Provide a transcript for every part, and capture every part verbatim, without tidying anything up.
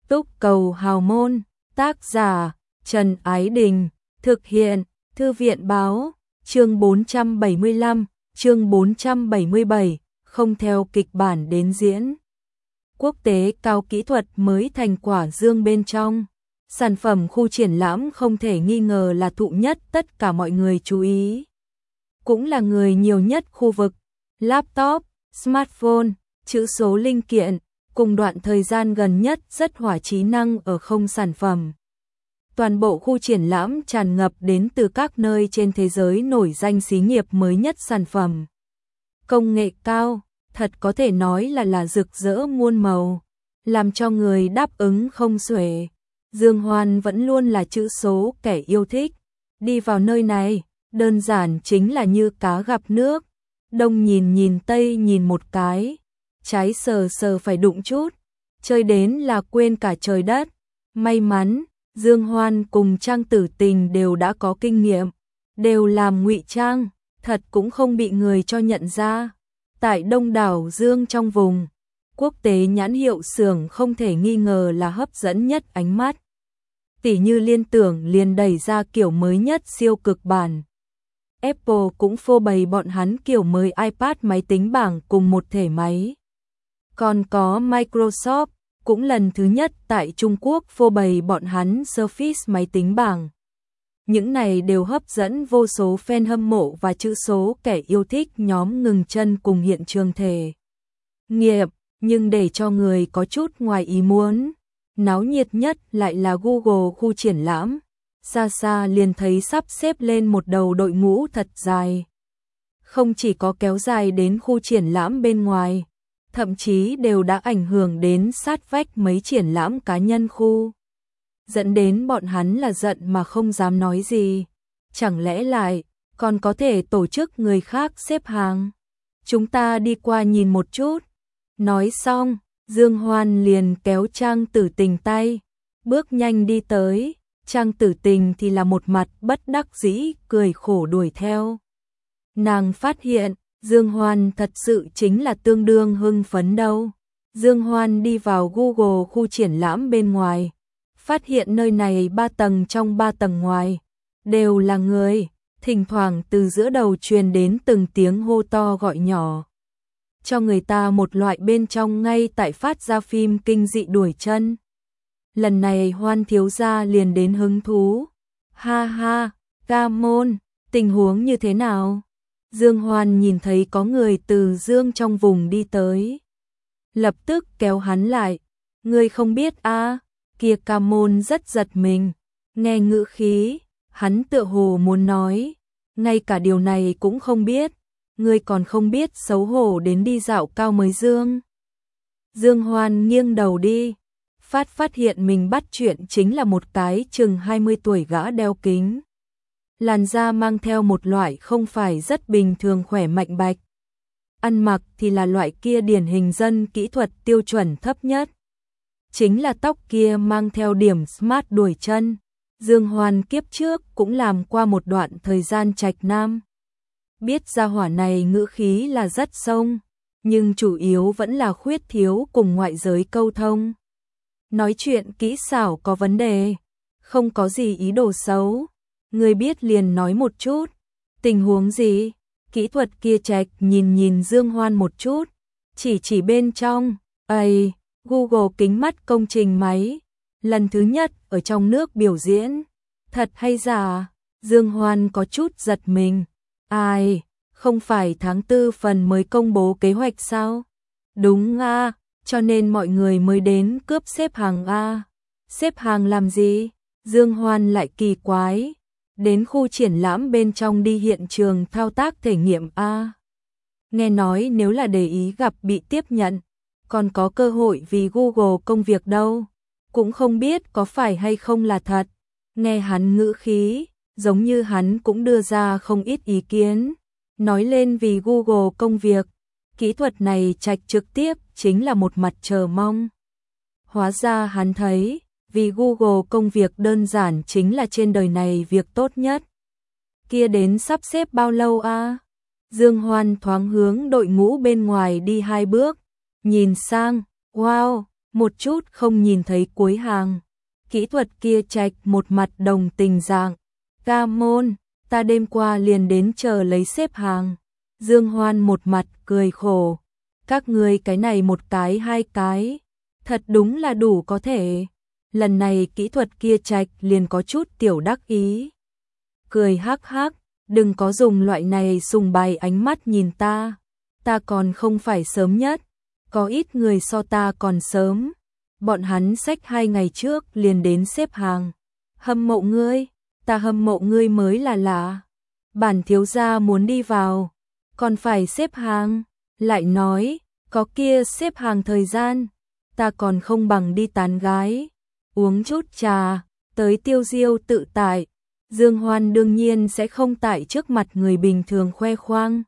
Túc Cầu Hào Môn, tác giả Trần Ái Đình, thực hiện Thư viện Báo, chương bốn trăm bảy mươi lăm, chương bốn trăm bảy mươi bảy, không theo kịch bản đến diễn. Quốc tế cao kỹ thuật mới thành quả dương bên trong. Sản phẩm khu triển lãm không thể nghi ngờ là thụ nhất tất cả mọi người chú ý. Cũng là người nhiều nhất khu vực. Laptop, smartphone, chữ số linh kiện, cùng đoạn thời gian gần nhất rất hỏa trí năng ở không sản phẩm. Toàn bộ khu triển lãm tràn ngập đến từ các nơi trên thế giới nổi danh xí nghiệp mới nhất sản phẩm. Công nghệ cao, thật có thể nói là là rực rỡ muôn màu, làm cho người đáp ứng không xuể. Dương Hoan vẫn luôn là chữ số kẻ yêu thích. Đi vào nơi này, đơn giản chính là như cá gặp nước. Đông nhìn nhìn tây nhìn một cái, trái sờ sờ phải đụng chút, chơi đến là quên cả trời đất. May mắn, Dương Hoan cùng Trang Tử Tình đều đã có kinh nghiệm, đều làm ngụy trang, thật cũng không bị người cho nhận ra. Tại đông đảo Dương trong vùng, quốc tế nhãn hiệu xưởng không thể nghi ngờ là hấp dẫn nhất ánh mắt. Tỷ như Liên Tưởng liền đẩy ra kiểu mới nhất siêu cực bản. Apple cũng phô bày bọn hắn kiểu mới iPad máy tính bảng cùng một thể máy. Còn có Microsoft, cũng lần thứ nhất tại Trung Quốc phô bày bọn hắn Surface máy tính bảng. Những này đều hấp dẫn vô số fan hâm mộ và chữ số kẻ yêu thích nhóm ngừng chân cùng hiện trường thể nghiệm, nhưng để cho người có chút ngoài ý muốn. Náo nhiệt nhất lại là Google khu triển lãm. Xa xa liền thấy sắp xếp lên một đầu đội ngũ thật dài. Không chỉ có kéo dài đến khu triển lãm bên ngoài, thậm chí đều đã ảnh hưởng đến sát vách mấy triển lãm cá nhân khu. Dẫn đến bọn hắn là giận mà không dám nói gì. Chẳng lẽ lại còn có thể tổ chức người khác xếp hàng? Chúng ta đi qua nhìn một chút. Nói xong, Dương Hoan liền kéo Trang Tử Tình tay, bước nhanh đi tới. Trang Tử Tình thì là một mặt bất đắc dĩ, cười khổ đuổi theo. Nàng phát hiện, Dương Hoan thật sự chính là tương đương hưng phấn đâu. Dương Hoan đi vào Google khu triển lãm bên ngoài, phát hiện nơi này ba tầng trong ba tầng ngoài, đều là người, thỉnh thoảng từ giữa đầu truyền đến từng tiếng hô to gọi nhỏ. Cho người ta một loại bên trong ngay tại phát ra phim kinh dị đuổi chân. Lần này Hoan thiếu gia liền đến hứng thú. Ha ha, ca môn, tình huống như thế nào? Dương Hoan nhìn thấy có người từ Dương trong vùng đi tới. Lập tức kéo hắn lại. Ngươi không biết a? À? Kia ca môn rất giật mình. Nghe ngữ khí, hắn tựa hồ muốn nói. Ngay cả điều này cũng không biết. Ngươi còn không biết xấu hổ đến đi dạo cao mới Dương. Dương Hoan nghiêng đầu đi. Phát phát hiện mình bắt chuyện chính là một cái chừng hai mươi tuổi gã đeo kính. Làn da mang theo một loại không phải rất bình thường khỏe mạnh bạch. Ăn mặc thì là loại kia điển hình dân kỹ thuật tiêu chuẩn thấp nhất. Chính là tóc kia mang theo điểm smart đuổi chân. Dương Hoan kiếp trước cũng làm qua một đoạn thời gian trạch nam. Biết gia hỏa này ngữ khí là rất sông, nhưng chủ yếu vẫn là khuyết thiếu cùng ngoại giới câu thông. Nói chuyện kỹ xảo có vấn đề, không có gì ý đồ xấu. Người biết liền nói một chút. Tình huống gì? Kỹ thuật kia trạch nhìn nhìn Dương Hoan một chút, chỉ chỉ bên trong. Ây, Google kính mắt công trình máy, lần thứ nhất ở trong nước biểu diễn. Thật hay giả? Dương Hoan có chút giật mình. Ai, không phải tháng tư phần mới công bố kế hoạch sao? Đúng a, cho nên mọi người mới đến cướp xếp hàng a. Xếp hàng làm gì? Dương Hoan lại kỳ quái. Đến khu triển lãm bên trong đi hiện trường thao tác thể nghiệm a. Nghe nói nếu là để ý gặp bị tiếp nhận, còn có cơ hội vì Google công việc đâu. Cũng không biết có phải hay không là thật. Nghe hắn ngữ khí, giống như hắn cũng đưa ra không ít ý kiến. Nói lên vì Google công việc, kỹ thuật này trạch trực tiếp chính là một mặt chờ mong. Hóa ra hắn thấy, vì Google công việc đơn giản chính là trên đời này việc tốt nhất. Kia đến sắp xếp bao lâu a? À? Dương Hoan thoáng hướng đội ngũ bên ngoài đi hai bước, nhìn sang, wow, một chút không nhìn thấy cuối hàng. Kỹ thuật kia Trạch một mặt đồng tình dạng, ca môn, ta đêm qua liền đến chờ lấy xếp hàng. Dương Hoan một mặt cười khổ, các ngươi cái này một cái hai cái, thật đúng là đủ có thể. Lần này kỹ thuật kia Trạch liền có chút tiểu đắc ý. Cười hắc hắc, đừng có dùng loại này sùng bày ánh mắt nhìn ta, ta còn không phải sớm nhất, có ít người so ta còn sớm. Bọn hắn xách hai ngày trước liền đến xếp hàng. Hâm mộ ngươi, ta hâm mộ ngươi mới là lạ. Bản thiếu gia muốn đi vào, còn phải xếp hàng, lại nói, có kia xếp hàng thời gian, ta còn không bằng đi tán gái, uống chút trà, tới tiêu diêu tự tại. Dương Hoan đương nhiên sẽ không tại trước mặt người bình thường khoe khoang.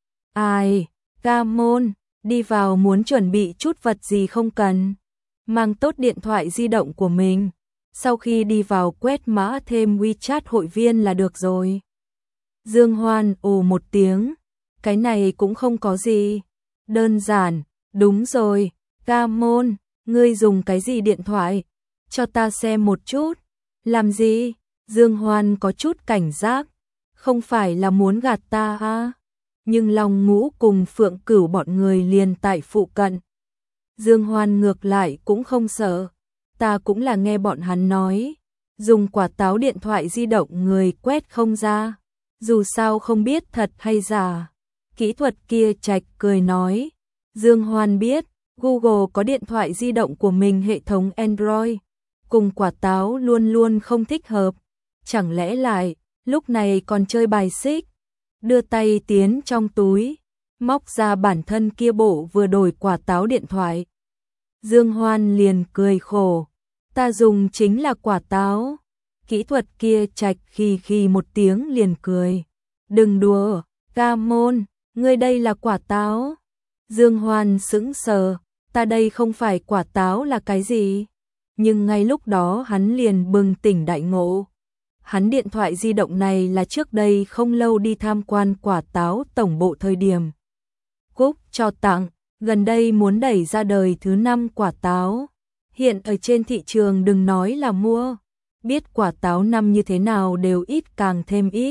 Ai, ca môn, đi vào muốn chuẩn bị chút vật gì không cần, mang tốt điện thoại di động của mình, sau khi đi vào quét mã thêm WeChat hội viên là được rồi. Dương Hoan ồ một tiếng, cái này cũng không có gì, đơn giản, đúng rồi, ca môn, ngươi dùng cái gì điện thoại, cho ta xem một chút. Làm gì? Dương Hoan có chút cảnh giác, không phải là muốn gạt ta à? Nhưng Long Ngũ cùng Phượng Cửu bọn người liền tại phụ cận. Dương Hoan ngược lại cũng không sợ, ta cũng là nghe bọn hắn nói, dùng quả táo điện thoại di động người quét không ra, dù sao không biết thật hay giả. Kỹ thuật kia Trạch cười nói, Dương Hoan biết, Google có điện thoại di động của mình hệ thống Android, cùng quả táo luôn luôn không thích hợp, chẳng lẽ lại, lúc này còn chơi bài xích, đưa tay tiến trong túi, móc ra bản thân kia bộ vừa đổi quả táo điện thoại. Dương Hoan liền cười khổ, ta dùng chính là quả táo. Kỹ thuật kia Trạch khì khì một tiếng liền cười, đừng đùa, ca môn, ngươi đây là quả táo. Dương Hoan sững sờ, ta đây không phải quả táo là cái gì? Nhưng ngay lúc đó hắn liền bừng tỉnh đại ngộ. Hắn điện thoại di động này là trước đây không lâu đi tham quan quả táo tổng bộ thời điểm Cúc cho tặng, gần đây muốn đẩy ra đời thứ năm quả táo. Hiện ở trên thị trường đừng nói là mua, biết quả táo năm như thế nào đều ít càng thêm ít.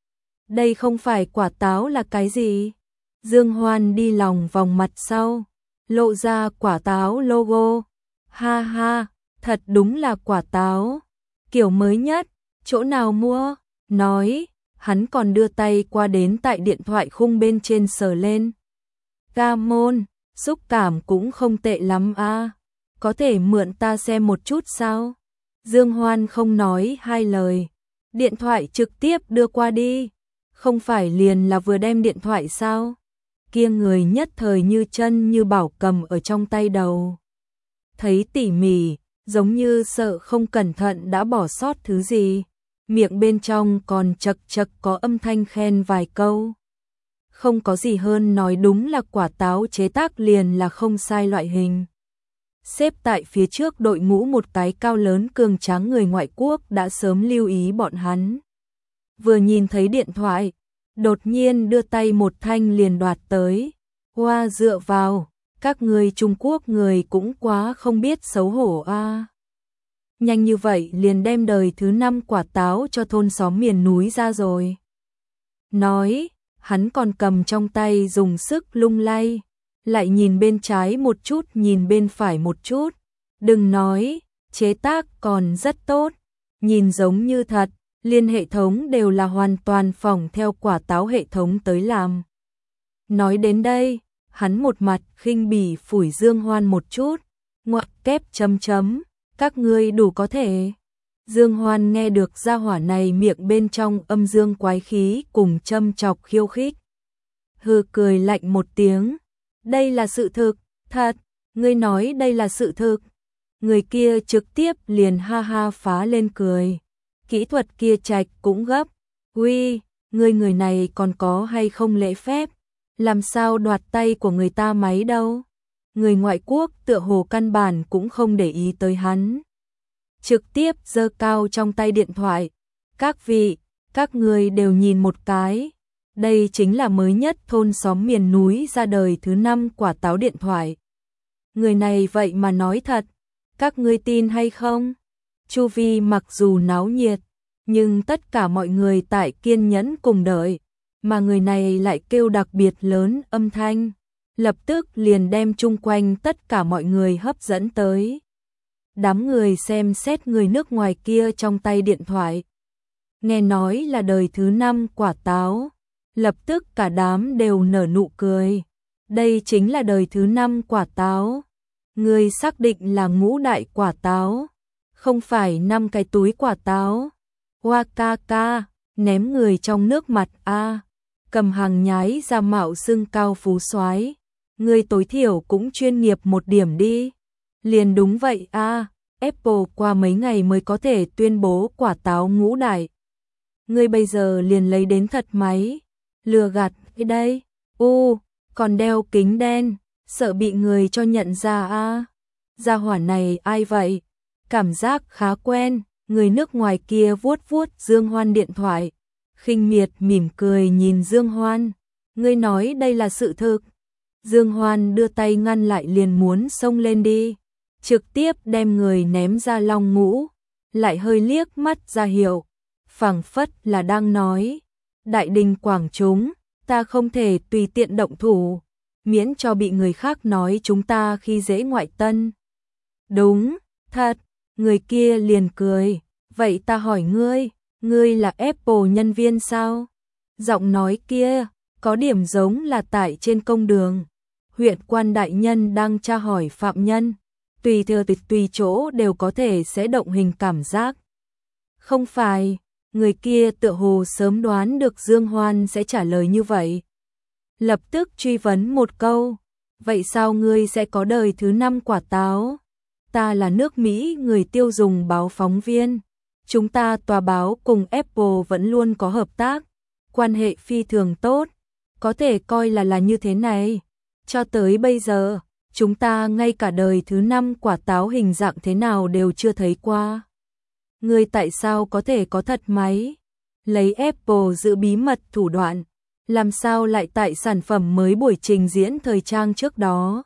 Đây không phải quả táo là cái gì? Dương Hoan đi lòng vòng mặt sau, lộ ra quả táo logo. Ha ha, thật đúng là quả táo, kiểu mới nhất, chỗ nào mua? Nói, hắn còn đưa tay qua đến tại điện thoại khung bên trên sờ lên. Ca môn, xúc cảm cũng không tệ lắm a, có thể mượn ta xem một chút sao? Dương Hoan không nói hai lời, điện thoại trực tiếp đưa qua đi, không phải liền là vừa đem điện thoại sao? Kia người nhất thời như chân như bảo cầm ở trong tay đầu. Thấy tỉ mỉ, giống như sợ không cẩn thận đã bỏ sót thứ gì, miệng bên trong còn chật chật có âm thanh khen vài câu. Không có gì hơn nói đúng là quả táo chế tác liền là không sai loại hình. Xếp tại phía trước đội ngũ một cái cao lớn cường tráng người ngoại quốc đã sớm lưu ý bọn hắn. Vừa nhìn thấy điện thoại, đột nhiên đưa tay một thanh liền đoạt tới. Hoa dựa vào, các người Trung Quốc người cũng quá không biết xấu hổ a. À. Nhanh như vậy liền đem đời thứ năm quả táo cho thôn xóm miền núi ra rồi. Nói, hắn còn cầm trong tay dùng sức lung lay, lại nhìn bên trái một chút nhìn bên phải một chút. Đừng nói, chế tác còn rất tốt, nhìn giống như thật, liên hệ thống đều là hoàn toàn phỏng theo quả táo hệ thống tới làm. Nói đến đây, hắn một mặt khinh bỉ phủi Dương Hoan một chút, ngoặc kép chấm chấm, các ngươi đủ có thể. Dương Hoan nghe được gia hỏa này miệng bên trong âm dương quái khí cùng châm chọc khiêu khích. Hừ cười lạnh một tiếng, đây là sự thực, thật, ngươi nói đây là sự thực. Người kia trực tiếp liền ha ha phá lên cười. Kỹ thuật kia Trạch cũng gấp, uy, ngươi người này còn có hay không lễ phép, làm sao đoạt tay của người ta máy đâu. Người ngoại quốc tựa hồ căn bản cũng không để ý tới hắn, trực tiếp giơ cao trong tay điện thoại. Các vị, các người đều nhìn một cái, đây chính là mới nhất thôn xóm miền núi ra đời thứ năm quả táo điện thoại. người này vậy mà nói thật, các ngươi tin hay không? Chu vi mặc dù náo nhiệt, nhưng tất cả mọi người tại kiên nhẫn cùng đợi, mà người này lại kêu đặc biệt lớn âm thanh, lập tức liền đem chung quanh tất cả mọi người hấp dẫn tới. Đám người xem xét người nước ngoài kia trong tay điện thoại. Nghe nói là đời thứ năm quả táo, lập tức cả đám đều nở nụ cười. Đây chính là đời thứ năm quả táo. Người xác định là ngũ đại quả táo, không phải năm cái túi quả táo. Hoa ca ca, ném người trong nước mặt a. Cầm hàng nhái ra mạo xưng cao phú soái, người tối thiểu cũng chuyên nghiệp một điểm đi. Liền đúng vậy a, Apple qua mấy ngày mới có thể tuyên bố quả táo ngũ đại. Ngươi bây giờ liền lấy đến thật máy, lừa gạt cái đây. U, còn đeo kính đen, sợ bị người cho nhận ra a. Gia hỏa này ai vậy? Cảm giác khá quen. Người nước ngoài kia vuốt vuốt Dương Hoan điện thoại, khinh miệt mỉm cười nhìn Dương Hoan. Ngươi nói đây là sự thực. Dương Hoan đưa tay ngăn lại liền muốn xông lên đi, trực tiếp đem người ném ra long ngũ, lại hơi liếc mắt ra hiệu, phảng phất là đang nói, đại đình quảng chúng, ta không thể tùy tiện động thủ, miễn cho bị người khác nói chúng ta khi dễ ngoại tân. Đúng, thật. Người kia liền cười, vậy ta hỏi ngươi, ngươi là Apple nhân viên sao? Giọng nói kia, có điểm giống là tại trên công đường. Huyện quan đại nhân đang tra hỏi phạm nhân, tùy thừa tùy, tùy chỗ đều có thể sẽ động hình cảm giác. Không phải, người kia tựa hồ sớm đoán được Dương Hoan sẽ trả lời như vậy. Lập tức truy vấn một câu, vậy sao ngươi sẽ có đời thứ năm quả táo? Ta là nước Mỹ người tiêu dùng báo phóng viên. Chúng ta tòa báo cùng Apple vẫn luôn có hợp tác, quan hệ phi thường tốt, có thể coi là là như thế này. Cho tới bây giờ, chúng ta ngay cả đời thứ năm quả táo hình dạng thế nào đều chưa thấy qua. Ngươi tại sao có thể có thật máy? Lấy Apple giữ bí mật thủ đoạn, làm sao lại tại sản phẩm mới buổi trình diễn thời trang trước đó?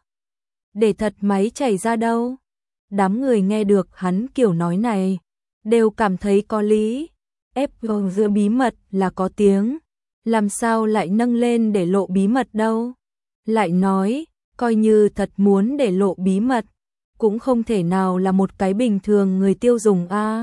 Để thật máy chảy ra đâu? Đám người nghe được hắn kiểu nói này, đều cảm thấy có lý. Apple giữ bí mật là có tiếng, làm sao lại nâng lên để lộ bí mật đâu? Lại nói, coi như thật muốn để lộ bí mật, cũng không thể nào là một cái bình thường người tiêu dùng a. À.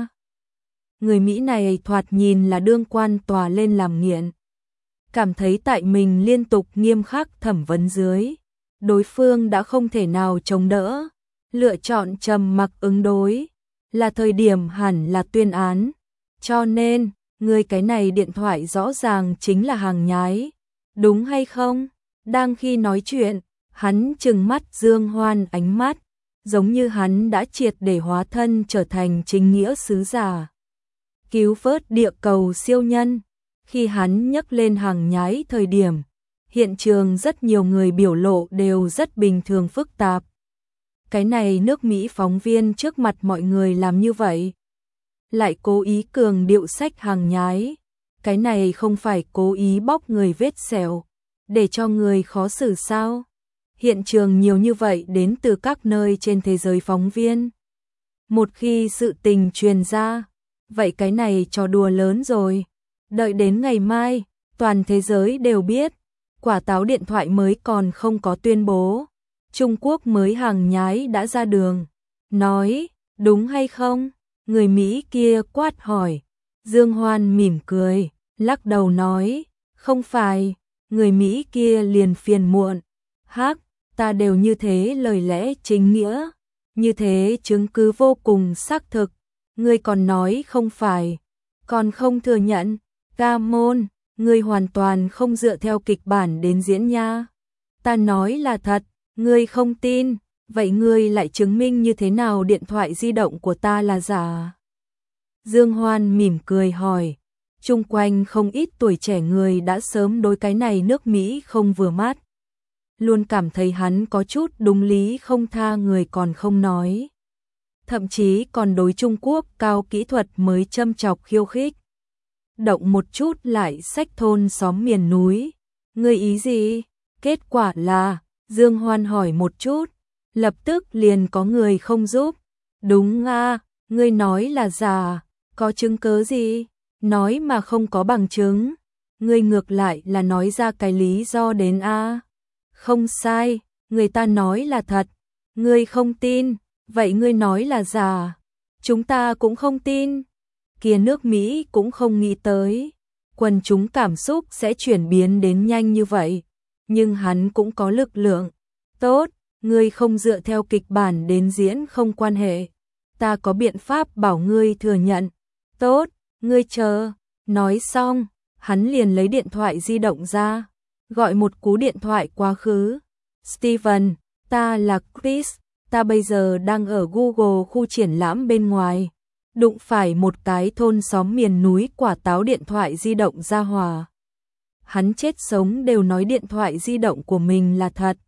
Người Mỹ này thoạt nhìn là đương quan tòa lên làm nghiện. Cảm thấy tại mình liên tục nghiêm khắc thẩm vấn dưới, đối phương đã không thể nào chống đỡ. Lựa chọn trầm mặc ứng đối, là thời điểm hẳn là tuyên án. Cho nên, người cái này điện thoại rõ ràng chính là hàng nhái. Đúng hay không? Đang khi nói chuyện, hắn trừng mắt Dương Hoan ánh mắt, giống như hắn đã triệt để hóa thân trở thành chính nghĩa sứ giả. Cứu vớt địa cầu siêu nhân. Khi hắn nhắc lên hàng nhái thời điểm, hiện trường rất nhiều người biểu lộ đều rất bình thường phức tạp. Cái này nước Mỹ phóng viên trước mặt mọi người làm như vậy, lại cố ý cường điệu sách hàng nhái. Cái này không phải cố ý bóc người vết sẹo, để cho người khó xử sao? Hiện trường nhiều như vậy đến từ các nơi trên thế giới phóng viên. Một khi sự tình truyền ra, vậy cái này trò đùa lớn rồi. Đợi đến ngày mai, toàn thế giới đều biết, quả táo điện thoại mới còn không có tuyên bố. Trung Quốc mới hàng nhái đã ra đường. Nói, đúng hay không? Người Mỹ kia quát hỏi. Dương Hoan mỉm cười, lắc đầu nói, không phải. Người Mỹ kia liền phiền muộn. Hắc, ta đều như thế lời lẽ chính nghĩa. Như thế chứng cứ vô cùng xác thực. Ngươi còn nói không phải. Còn không thừa nhận. Ca môn, ngươi hoàn toàn không dựa theo kịch bản đến diễn nha. Ta nói là thật. Ngươi không tin, vậy ngươi lại chứng minh như thế nào điện thoại di động của ta là giả? Dương Hoan mỉm cười hỏi, chung quanh không ít tuổi trẻ người đã sớm đối cái này nước Mỹ không vừa mắt. Luôn cảm thấy hắn có chút đúng lý không tha người còn không nói. Thậm chí còn đối Trung Quốc cao kỹ thuật mới châm chọc khiêu khích. Động một chút lại xách thôn xóm miền núi. Ngươi ý gì? Kết quả là... Dương Hoan hỏi một chút, lập tức liền có người không giúp. Đúng a, ngươi nói là giả, có chứng cớ gì? Nói mà không có bằng chứng. Ngươi ngược lại là nói ra cái lý do đến a. Không sai, người ta nói là thật. Ngươi không tin, vậy ngươi nói là giả. Chúng ta cũng không tin. Kia nước Mỹ cũng không nghĩ tới. Quần chúng cảm xúc sẽ chuyển biến đến nhanh như vậy. Nhưng hắn cũng có lực lượng. Tốt, ngươi không dựa theo kịch bản đến diễn không quan hệ. Ta có biện pháp bảo ngươi thừa nhận. Tốt, ngươi chờ. Nói xong, hắn liền lấy điện thoại di động ra. Gọi một cú điện thoại quá khứ. Steven, ta là Chris. Ta bây giờ đang ở Google khu triển lãm bên ngoài. Đụng phải một cái thôn xóm miền núi quả táo điện thoại di động ra hòa. Hắn chết sống đều nói điện thoại di động của mình là thật.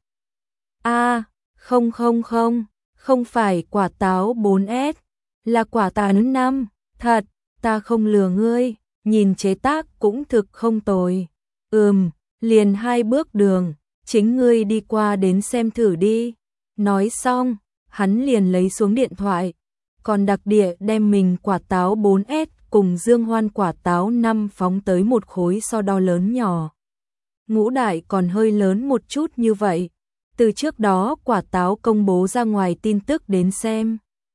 A, không không không, không phải quả táo bốn S, là quả táo năm, thật, ta không lừa ngươi, nhìn chế tác cũng thực không tồi. Ừm, liền hai bước đường, chính ngươi đi qua đến xem thử đi. Nói xong, hắn liền lấy xuống điện thoại, còn đặc địa đem mình quả táo bốn S cùng Dương Hoan quả táo năm phóng tới một khối so đo lớn nhỏ. Ngũ đại còn hơi lớn một chút như vậy. Từ trước đó quả táo công bố ra ngoài tin tức đến xem.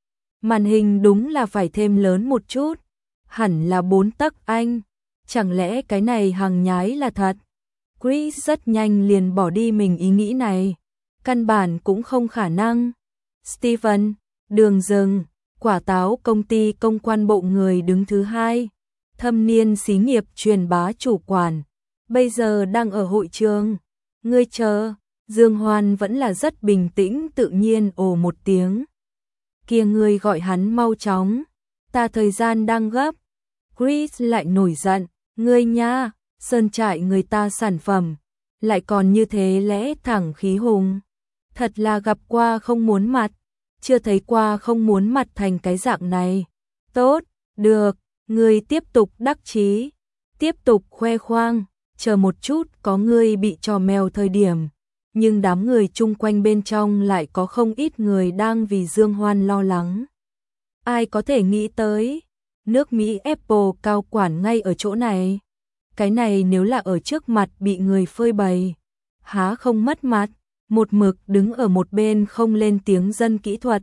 Màn hình đúng là phải thêm lớn một chút. Hẳn là bốn tấc anh. Chẳng lẽ cái này hàng nhái là thật? Chris rất nhanh liền bỏ đi mình ý nghĩ này. Căn bản cũng không khả năng. Steven, đường rừng, quả táo công ty công quan bộ người đứng thứ hai. Thâm niên xí nghiệp truyền bá chủ quản. Bây giờ đang ở hội trường. Ngươi chờ. Dương Hoan vẫn là rất bình tĩnh tự nhiên ồ một tiếng. Kia ngươi gọi hắn mau chóng. Ta thời gian đang gấp. Chris lại nổi giận. Ngươi nha, sơn trại người ta sản phẩm. Lại còn như thế lẽ thẳng khí hùng. Thật là gặp qua không muốn mặt. Chưa thấy qua không muốn mặt thành cái dạng này. Tốt, được, ngươi tiếp tục đắc chí. Tiếp tục khoe khoang. Chờ một chút có ngươi bị trò mèo thời điểm. Nhưng đám người chung quanh bên trong lại có không ít người đang vì Dương Hoan lo lắng. Ai có thể nghĩ tới, nước Mỹ Apple cao quản ngay ở chỗ này. Cái này nếu là ở trước mặt bị người phơi bày, há không mất mặt, một mực đứng ở một bên không lên tiếng dân kỹ thuật.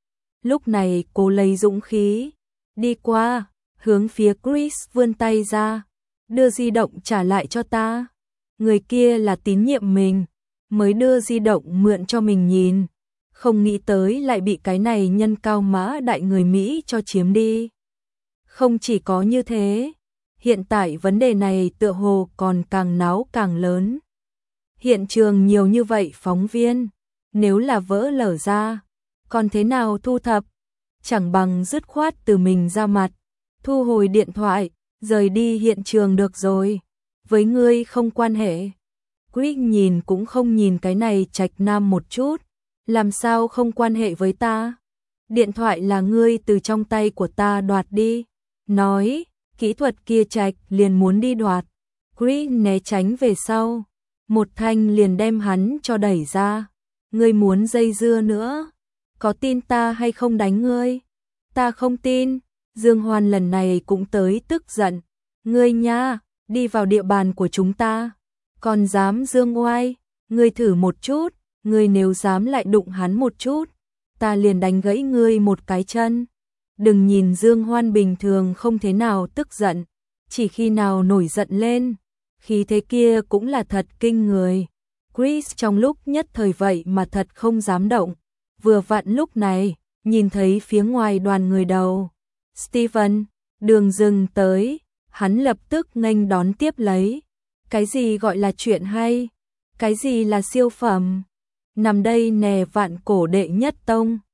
Lúc này cô lấy dũng khí, đi qua, hướng phía Chris vươn tay ra, đưa di động trả lại cho ta. Người kia là tín nhiệm mình. Mới đưa di động mượn cho mình nhìn, không nghĩ tới lại bị cái này nhân cao mã đại người Mỹ cho chiếm đi. Không chỉ có như thế, hiện tại vấn đề này tựa hồ còn càng náo càng lớn. Hiện trường nhiều như vậy phóng viên, nếu là vỡ lở ra, còn thế nào thu thập? Chẳng bằng dứt khoát từ mình ra mặt, thu hồi điện thoại, rời đi hiện trường được rồi. Với ngươi không quan hệ. Chris nhìn cũng không nhìn cái này Trạch Nam một chút, làm sao không quan hệ với ta? Điện thoại là ngươi từ trong tay của ta đoạt đi. Nói, kỹ thuật kia Trạch liền muốn đi đoạt. Chris né tránh về sau, một thanh liền đem hắn cho đẩy ra. Ngươi muốn dây dưa nữa, có tin ta hay không đánh ngươi? Ta không tin. Dương Hoan lần này cũng tới tức giận. Ngươi nha, đi vào địa bàn của chúng ta. Còn dám dương oai, ngươi thử một chút, ngươi nếu dám lại đụng hắn một chút, ta liền đánh gãy ngươi một cái chân. Đừng nhìn Dương Hoan bình thường không thế nào tức giận, chỉ khi nào nổi giận lên, khí thế kia cũng là thật kinh người. Chris trong lúc nhất thời vậy mà thật không dám động, vừa vặn lúc này, nhìn thấy phía ngoài đoàn người đầu. Steven, đường rừng tới, hắn lập tức nghênh đón tiếp lấy. Cái gì gọi là chuyện hay? Cái gì là siêu phẩm? Nằm đây nè vạn cổ đệ nhất tông.